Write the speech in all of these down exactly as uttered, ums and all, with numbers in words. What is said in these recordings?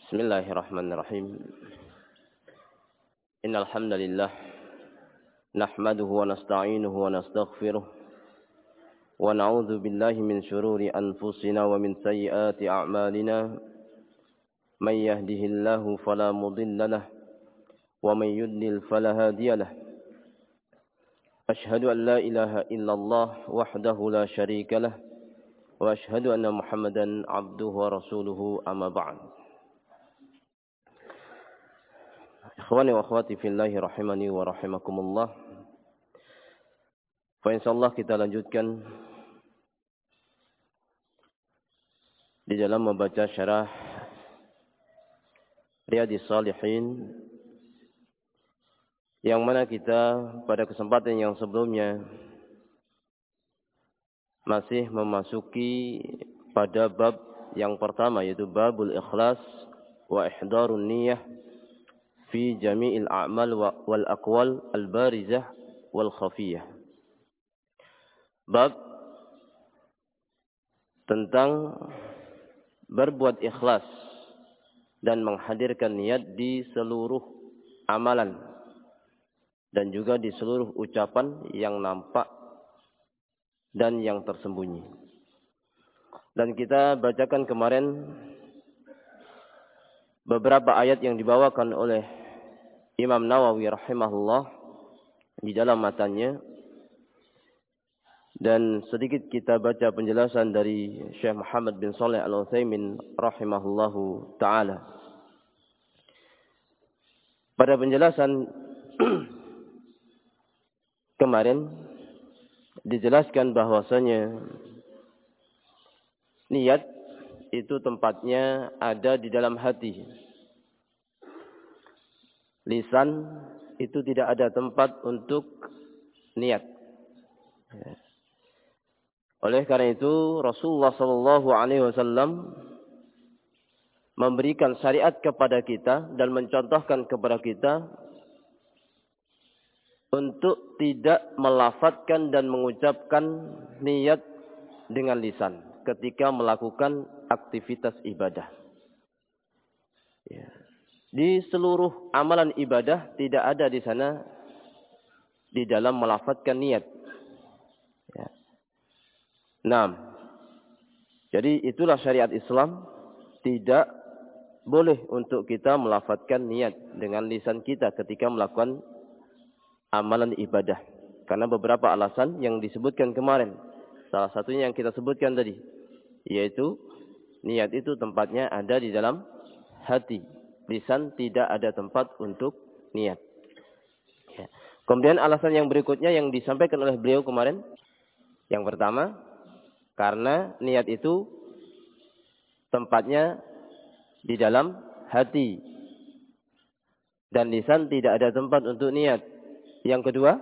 Bismillahirrahmanirrahim. Innal hamdalillah nahmaduhu wa nasta'inuhu wa nastaghfiruh wa na'udzu billahi min shururi anfusina wa min sayyiati a'malina. May yahdihillahu fala mudilla lahu wa may yudlil fala hadiya lahu. Ashhadu an la ilaha illallah wahdahu la syarika lahu wa ashhadu anna Muhammadan 'abduhu wa rasuluhu amma ba'd. Ikhwani wa akhwati fillahi rahimani wa rahimakumullah. Fa insyaallah kita lanjutkan di dalam membaca syarah Riyadhis Shalihin, yang mana kita pada kesempatan yang sebelumnya masih memasuki pada bab yang pertama, yaitu babul ikhlas wa ihdarun niyyah fi jami'il a'mal wal aqwal al-barizah wal khafiyah. Bab tentang berbuat ikhlas dan menghadirkan niat di seluruh amalan dan juga di seluruh ucapan yang nampak dan yang tersembunyi. Dan kita bacakan kemarin beberapa ayat yang dibawakan oleh Imam Nawawi rahimahullah di dalam matanya, dan sedikit kita baca penjelasan dari Syekh Muhammad bin Shalih Al-Utsaimin rahimahullahu taala. Pada penjelasan kemarin dijelaskan bahwasanya niat itu tempatnya ada di dalam hati. Lisan itu tidak ada tempat untuk niat. Oleh karena itu Rasulullah sallallahu alaihi wasallam memberikan syariat kepada kita dan mencontohkan kepada kita untuk tidak melafadzkan dan mengucapkan niat dengan lisan ketika melakukan aktivitas ibadah. Ya. Di seluruh amalan ibadah tidak ada di sana di dalam melafadzkan niat. Ya. Nah, jadi itulah syariat Islam, tidak boleh untuk kita melafadzkan niat dengan lisan kita ketika melakukan amalan ibadah. Karena beberapa alasan yang disebutkan kemarin. Salah satunya yang kita sebutkan tadi, yaitu niat itu tempatnya ada di dalam hati. Lisan tidak ada tempat untuk niat. Ya. Kemudian alasan yang berikutnya yang disampaikan oleh beliau kemarin. Yang pertama, karena niat itu tempatnya di dalam hati. Dan lisan tidak ada tempat untuk niat. Yang kedua,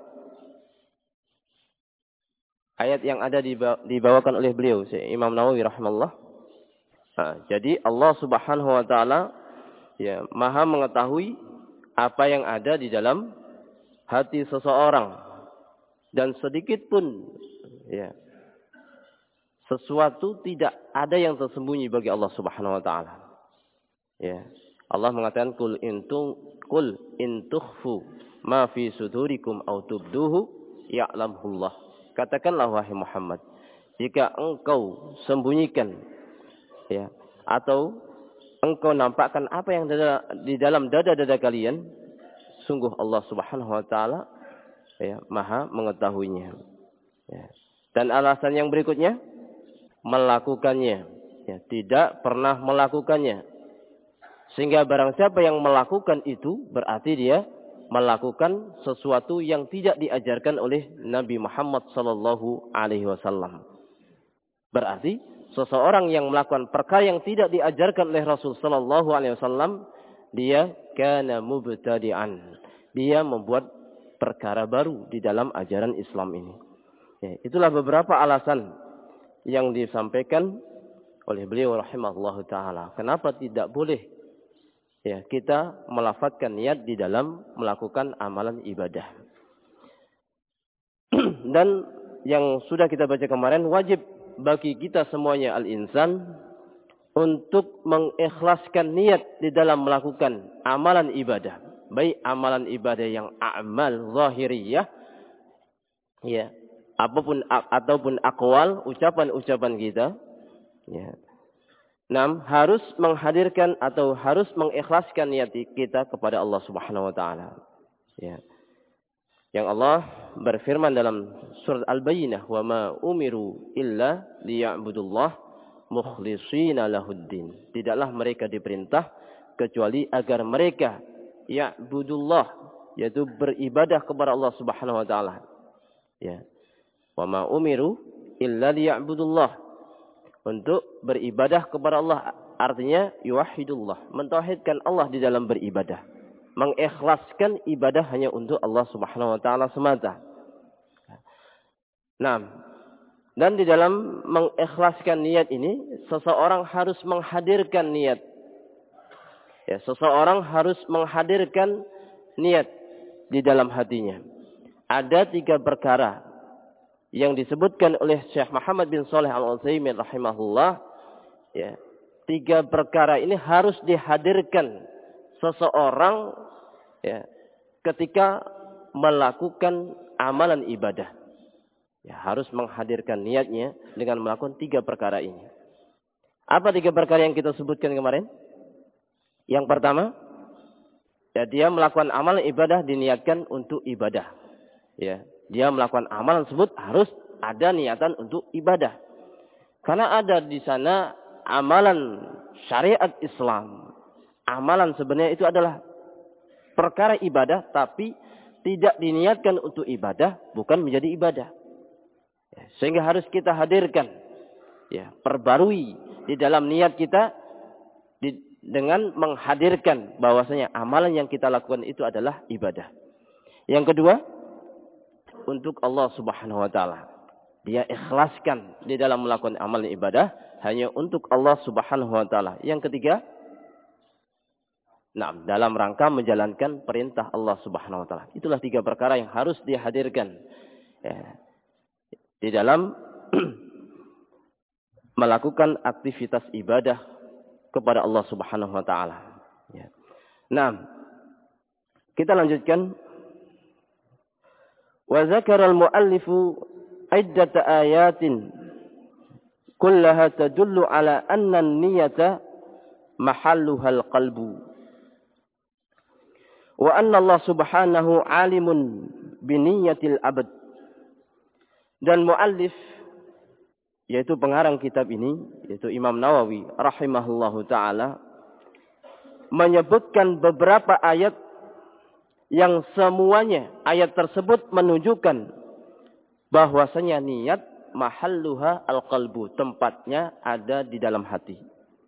ayat yang ada dibawakan oleh beliau, Imam Nawawi rahimahullah. Nah, jadi Allah Subhanahu wa taala ya Maha mengetahui apa yang ada di dalam hati seseorang, dan sedikit pun ya sesuatu tidak ada yang tersembunyi bagi Allah Subhanahu wa taala. Ya. Allah mengatakan kul intu kul intukhfu ma fi sudurikum aw tubduhu ya'lamullah. Katakanlah wahai Muhammad, jika engkau sembunyikan ya atau engkau nampakkan apa yang ada di dalam dada-dada kalian, sungguh Allah Subhanahu wa taala ya Maha mengetahuinya. Ya. Dan alasan yang berikutnya, melakukannya, ya, tidak pernah melakukannya. Sehingga barang siapa yang melakukan itu berarti dia melakukan sesuatu yang tidak diajarkan oleh Nabi Muhammad sallallahu alaihi wasallam. Berarti seseorang yang melakukan perkara yang tidak diajarkan oleh Rasul sallallahu alaihi wasallam, dia kana mubtadi'an. Dia membuat perkara baru di dalam ajaran Islam ini. Ya, itulah beberapa alasan yang disampaikan oleh beliau rahimahullahu taala. Kenapa tidak boleh ya kita melafadzkan niat di dalam melakukan amalan ibadah. Dan yang sudah kita baca kemarin, wajib bagi kita semuanya al-insan untuk mengikhlaskan niat di dalam melakukan amalan ibadah, baik amalan ibadah yang amal zahiriyah, ya, apapun ataupun aqwal, ucapan-ucapan kita, ya. Nam harus menghadirkan atau harus mengikhlaskan niat kita kepada Allah Subhanahu wa taala. Ya. Yang Allah berfirman dalam surat Al-Bayyinah, "Wa ma umiru illa liya'budullah mukhlishina lahuddin." Tidaklah mereka diperintah kecuali agar mereka ya'budullah, yaitu beribadah kepada Allah Subhanahu wa taala. Ya. Wa ma umiru illa liya'budullah, untuk beribadah kepada Allah, artinya yuwahhidullah, mentauhidkan Allah di dalam beribadah, mengikhlaskan ibadah hanya untuk Allah Subhanahu wa taala semata. Nah, dan di dalam mengikhlaskan niat ini, seseorang harus menghadirkan niat. Ya, seseorang harus menghadirkan niat di dalam hatinya. Ada tiga perkara yang disebutkan oleh Syekh Muhammad bin Shalih Al-Utsaimin rahimahullah, ya, tiga perkara ini harus dihadirkan seseorang, ya, ketika melakukan amalan ibadah. Ya, harus menghadirkan niatnya dengan melakukan tiga perkara ini. Apa tiga perkara yang kita sebutkan kemarin? Yang pertama, ya, dia melakukan amalan ibadah diniatkan untuk ibadah. Ya, dia melakukan amalan tersebut harus ada niatan untuk ibadah. Karena ada di sana amalan syariat Islam. Amalan sebenarnya itu adalah perkara ibadah, tapi tidak diniatkan untuk ibadah, bukan menjadi ibadah. Ya, sehingga harus kita hadirkan, ya, perbarui di dalam niat kita di, dengan menghadirkan bahwasanya amalan yang kita lakukan itu adalah ibadah. Yang kedua, untuk Allah Subhanahu wa taala. Dia ikhlaskan di dalam melakukan amal ibadah hanya untuk Allah Subhanahu wa taala. Yang ketiga, nah, dalam rangka menjalankan perintah Allah Subhanahu wa taala. Itulah tiga perkara yang harus dihadirkan, ya, di dalam melakukan aktivitas ibadah kepada Allah Subhanahu wa taala. Ya. Nah, kita lanjutkan. Wa dzakara al-muallifu iddata ayatin kullaha tadullu ala anna an-niyata mahalluha al-qalbu. Wa anna Allah Subhanahu alimun bi niyyatil abd. Dan muallif, yaitu pengarang kitab ini, yaitu Imam Nawawi rahimahullahu taala, menyebutkan beberapa ayat yang semuanya ayat tersebut menunjukkan bahwasanya niat mahalluha al-qalbu, tempatnya ada di dalam hati.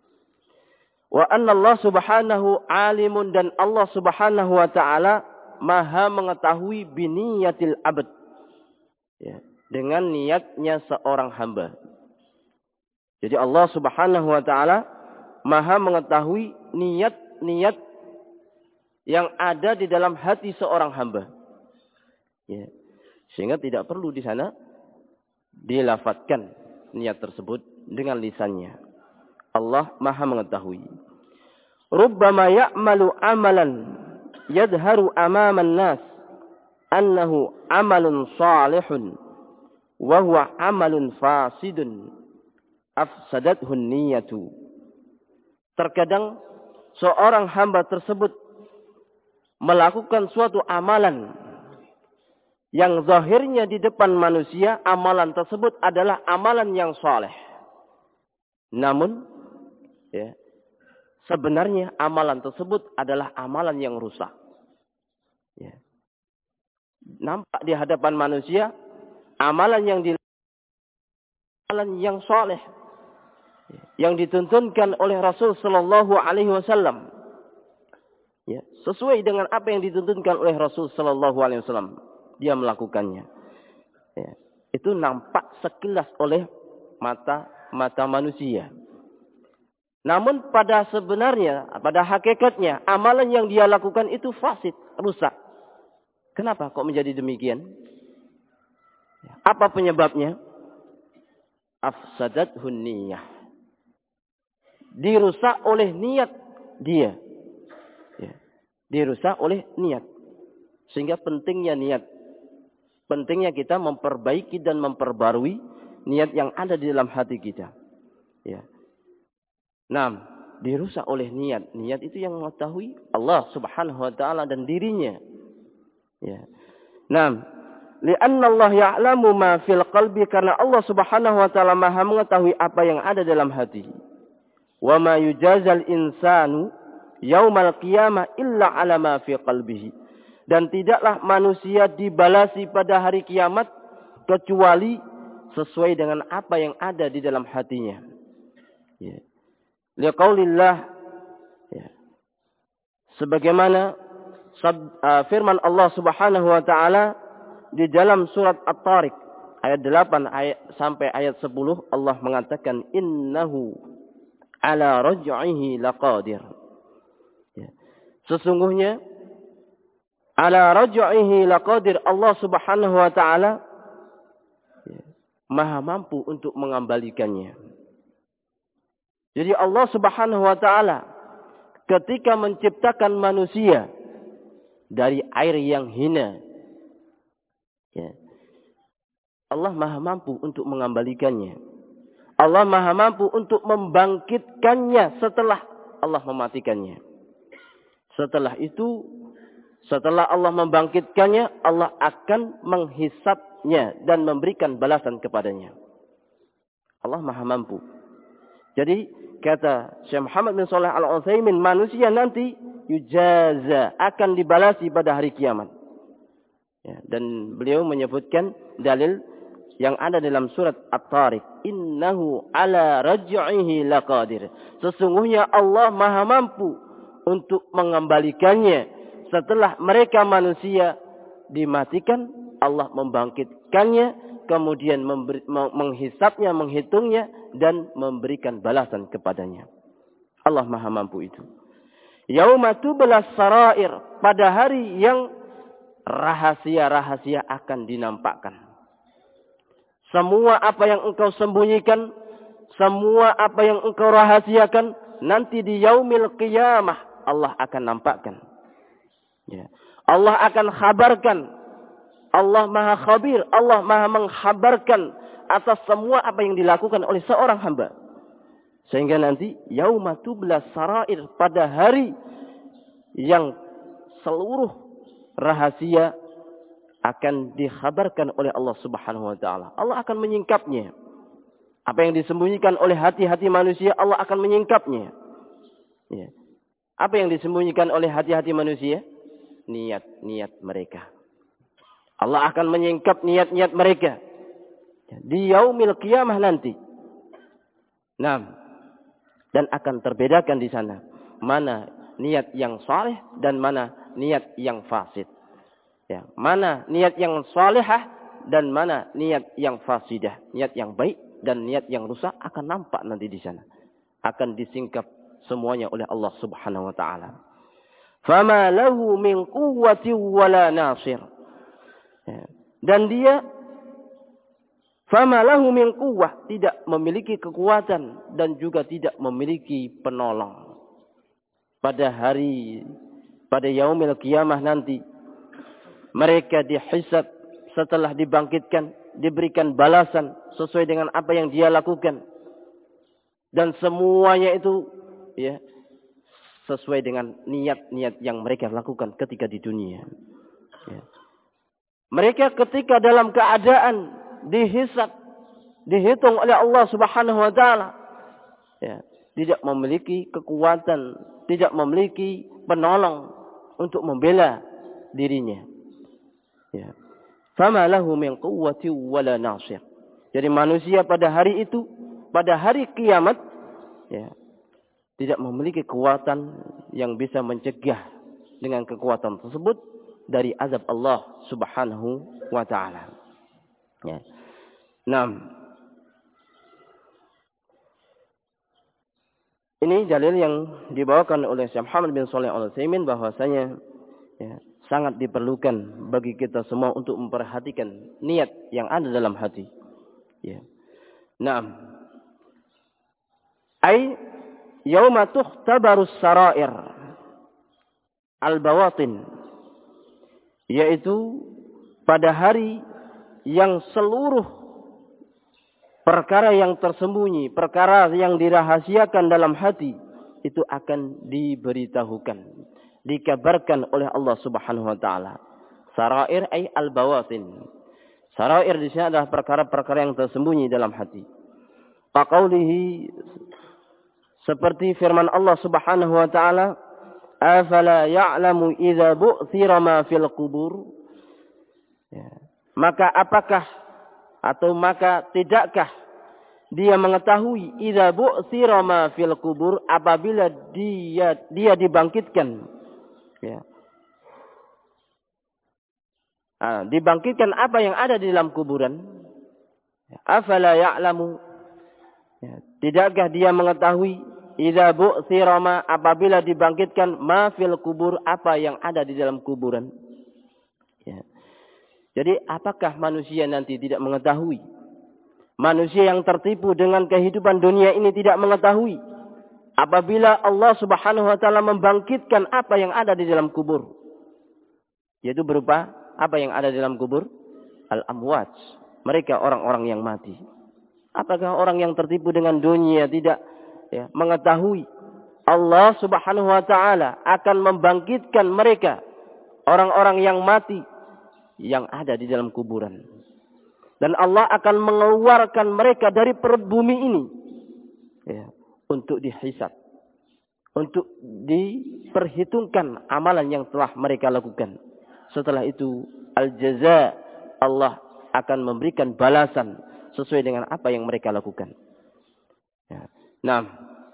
Wa anna Allah Subhanahu alimun, dan Allah Subhanahu wa taala maha mengetahui biniyatil abd, ya, dengan niatnya seorang hamba. Jadi Allah Subhanahu wa taala maha mengetahui niat-niat yang ada di dalam hati seorang hamba. Ya. Sehingga tidak perlu di sana dilafatkan niat tersebut dengan lisannya. Allah maha mengetahui. Rubbama ya'malu amalan yadharu amaman nas annahu amalun salihun wa huwa amalun fasidun afsadathu niyatu. Terkadang seorang hamba tersebut melakukan suatu amalan yang zahirnya di depan manusia amalan tersebut adalah amalan yang saleh. Namun, ya, sebenarnya amalan tersebut adalah amalan yang rusak. Ya. Nampak di hadapan manusia amalan yang di amalan yang saleh, yang dituntunkan oleh Rasul Sallallahu Alaihi Wasallam. Ya, sesuai dengan apa yang dituntunkan oleh Rasul Sallallahu Alaihi Wasallam, dia melakukannya. Ya, itu nampak sekilas oleh mata mata manusia. Namun pada sebenarnya, pada hakikatnya, amalan yang dia lakukan itu fasid, rusak. Kenapa kok menjadi demikian? Apa penyebabnya? Afsadathun niyah. dirusak oleh niat dia. Ya. Dirusak oleh niat. Sehingga pentingnya niat. Pentingnya kita memperbaiki dan memperbarui niat yang ada di dalam hati kita. Ya. Nah, dirusak oleh niat. Niat itu yang mengetahui Allah Subhanahu wa taala dan dirinya. Ya. Nah, li'anna Allah ya'lamu ma fil qalbi, karena Allah Subhanahu wa taala Maha mengetahui apa yang ada dalam hati. Wa ma yujazal insanu yaumal qiyamah illa 'ala ma fi qalbihi. Dan tidaklah manusia dibalasi pada hari kiamat kecuali sesuai dengan apa yang ada di dalam hatinya. Ya. Liqaulillah, ya. Sebagaimana sab, uh, firman Allah Subhanahu wa taala di dalam surat At-Tariq ayat delapan ayat, sampai ayat sepuluh, Allah mengatakan innahu ala raj'ihi laqadir. Ya. Sesungguhnya ala raj'ihi laqadir, Allah Subhanahu wa taala ya, Maha mampu untuk mengembalikannya. Jadi Allah Subhanahu wa taala ketika menciptakan manusia dari air yang hina, ya, Allah Maha mampu untuk mengembalikannya. Allah Maha mampu untuk membangkitkannya setelah Allah mematikannya. Setelah itu, setelah Allah membangkitkannya, Allah akan menghisapnya dan memberikan balasan kepadanya. Allah Maha mampu. Jadi kata Syekh Muhammad bin Shalih Al-Utsaimin, manusia nanti yujaza, akan dibalasi pada hari kiamat. Ya, dan beliau menyebutkan dalil yang ada dalam surat At-Tariq, innahu ala raj'ihi laqadir. Sesungguhnya Allah Maha mampu untuk mengembalikannya setelah mereka manusia dimatikan. Allah membangkitkannya, kemudian memberi, menghisapnya, menghitungnya, dan memberikan balasan kepadanya. Allah Maha mampu itu. Yauma tublas sarair, pada hari yang rahasia-rahasia akan dinampakkan. Semua apa yang engkau sembunyikan, semua apa yang engkau rahasiakan, nanti di yaumil qiyamah Allah akan nampakkan. Ya. Allah akan khabarkan. Allah Maha Khabir, Allah Maha mengkhabarkan atas semua apa yang dilakukan oleh seorang hamba. Sehingga nanti yauma tublas sarair, pada hari yang seluruh rahasia akan dikhabarkan oleh Allah Subhanahu wa taala. Allah akan menyingkapnya. Apa yang disembunyikan oleh hati-hati manusia, Allah akan menyingkapnya. Ya. Apa yang disembunyikan oleh hati-hati manusia? Niat-niat mereka. Allah akan menyingkap niat-niat mereka di yaumil qiyamah nanti. Nah, dan akan terbedakan di sana mana niat yang saleh dan mana niat yang fasid. Ya, mana niat yang salihah dan mana niat yang fasidah. Niat yang baik dan niat yang rusak akan nampak nanti di sana. Akan disingkap semuanya oleh Allah Subhanahu wa taala. Fama lahu min quwwati wala nasir. Ya. Dan dia fama lahu min quwwah, tidak memiliki kekuatan dan juga tidak memiliki penolong. Pada hari, pada yaumil qiyamah nanti, mereka dihisab setelah dibangkitkan, diberikan balasan sesuai dengan apa yang dia lakukan. Dan semuanya itu ya sesuai dengan niat-niat yang mereka lakukan ketika di dunia. Ya. Mereka ketika dalam keadaan dihisab, dihitung oleh Allah Subhanahu wa taala, ya, tidak memiliki kekuatan, tidak memiliki penolong untuk membela dirinya. Ya. Fama lahu min quwwati wala nasir. Jadi manusia pada hari itu, pada hari kiamat, ya, tidak memiliki kekuatan yang bisa mencegah dengan kekuatan tersebut dari azab Allah Subhanahu wa taala. Ya. Nah, ini dalil yang dibawakan oleh Syekh Muhammad bin Shalih Al-Utsaimin bahwasanya ya, sangat diperlukan bagi kita semua untuk memperhatikan niat yang ada dalam hati. Ya. Nah, ai yauma tukhtabarus sarair al-bawatin, yaitu pada hari yang seluruh perkara yang tersembunyi, perkara yang dirahasiakan dalam hati itu akan diberitahukan, dikabarkan oleh Allah Subhanahu wa taala. Sarair ay al-bawatin. Sarair di sini adalah perkara-perkara yang tersembunyi dalam hati. Faqaulihi, seperti firman Allah Subhanahu wa taala, afala ya'lamu idza bu'thira ma fil qubur. Ya. Maka apakah atau maka tidakkah dia mengetahui idza bu'thira ma fil qubur, apabila dia dia dibangkitkan, ya. Ah, dibangkitkan apa yang ada di dalam kuburan. Afala ya'lamu, ya. Tidakkah dia mengetahui idza bu'thira ma, apabila dibangkitkan ma fil kubur, apa yang ada di dalam kuburan. Ya. Jadi apakah manusia nanti tidak mengetahui? Manusia yang tertipu dengan kehidupan dunia ini tidak mengetahui apabila Allah Subhanahu wa taala membangkitkan apa yang ada di dalam kubur. Yaitu berupa apa yang ada di dalam kubur? Al-amwat. Mereka orang-orang yang mati. Apakah orang yang tertipu dengan dunia tidak, ya, mengetahui Allah Subhanahu wa taala akan membangkitkan mereka, orang-orang yang mati yang ada di dalam kuburan. Dan Allah akan mengeluarkan mereka dari perut bumi ini, ya, untuk dihisab, untuk diperhitungkan amalan yang telah mereka lakukan. Setelah itu al-jaza, Allah akan memberikan balasan sesuai dengan apa yang mereka lakukan. Ya. Nah,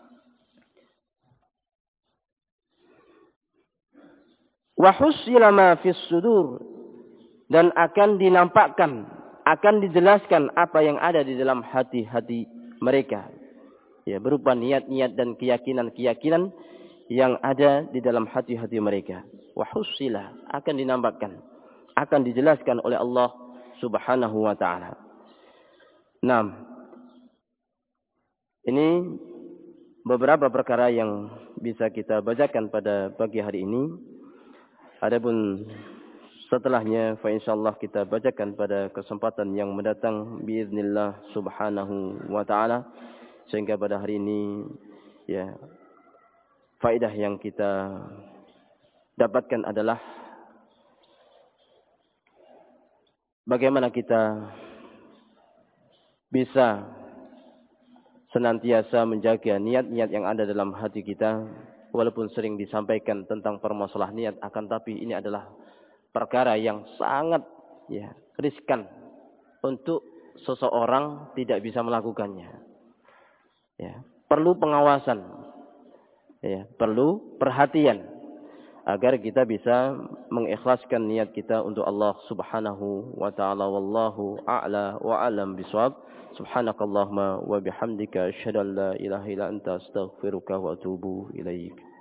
wa husila ma fis sudur, dan akan dinampakkan, akan dijelaskan apa yang ada di dalam hati-hati mereka. Ya, berupa niat-niat dan keyakinan-keyakinan yang ada di dalam hati-hati mereka. Wa husila, akan dinampakkan, akan dijelaskan oleh Allah Subhanahu wa taala. Nah, ini beberapa perkara yang bisa kita bacakan pada pagi hari ini. Adapun setelahnya, fa insyaallah kita bacakan pada kesempatan yang mendatang biiznillah Subhanahu wa taala. Sehingga pada hari ini, ya, faedah yang kita dapatkan adalah bagaimana kita bisa senantiasa menjaga niat-niat yang ada dalam hati kita, walaupun sering disampaikan tentang permasalahan niat, akan tapi ini adalah perkara yang sangat, ya, riskan untuk seseorang tidak bisa melakukannya. Ya, perlu pengawasan, ya, perlu perhatian agar kita bisa mengikhlaskan niat kita untuk Allah Subhanahu wa taala. Wallahu a'la wa a'lam bishawab. Subhanakallahumma wa bihamdika asyhadu an la ilaha illa anta astaghfiruka wa atubu ilaik.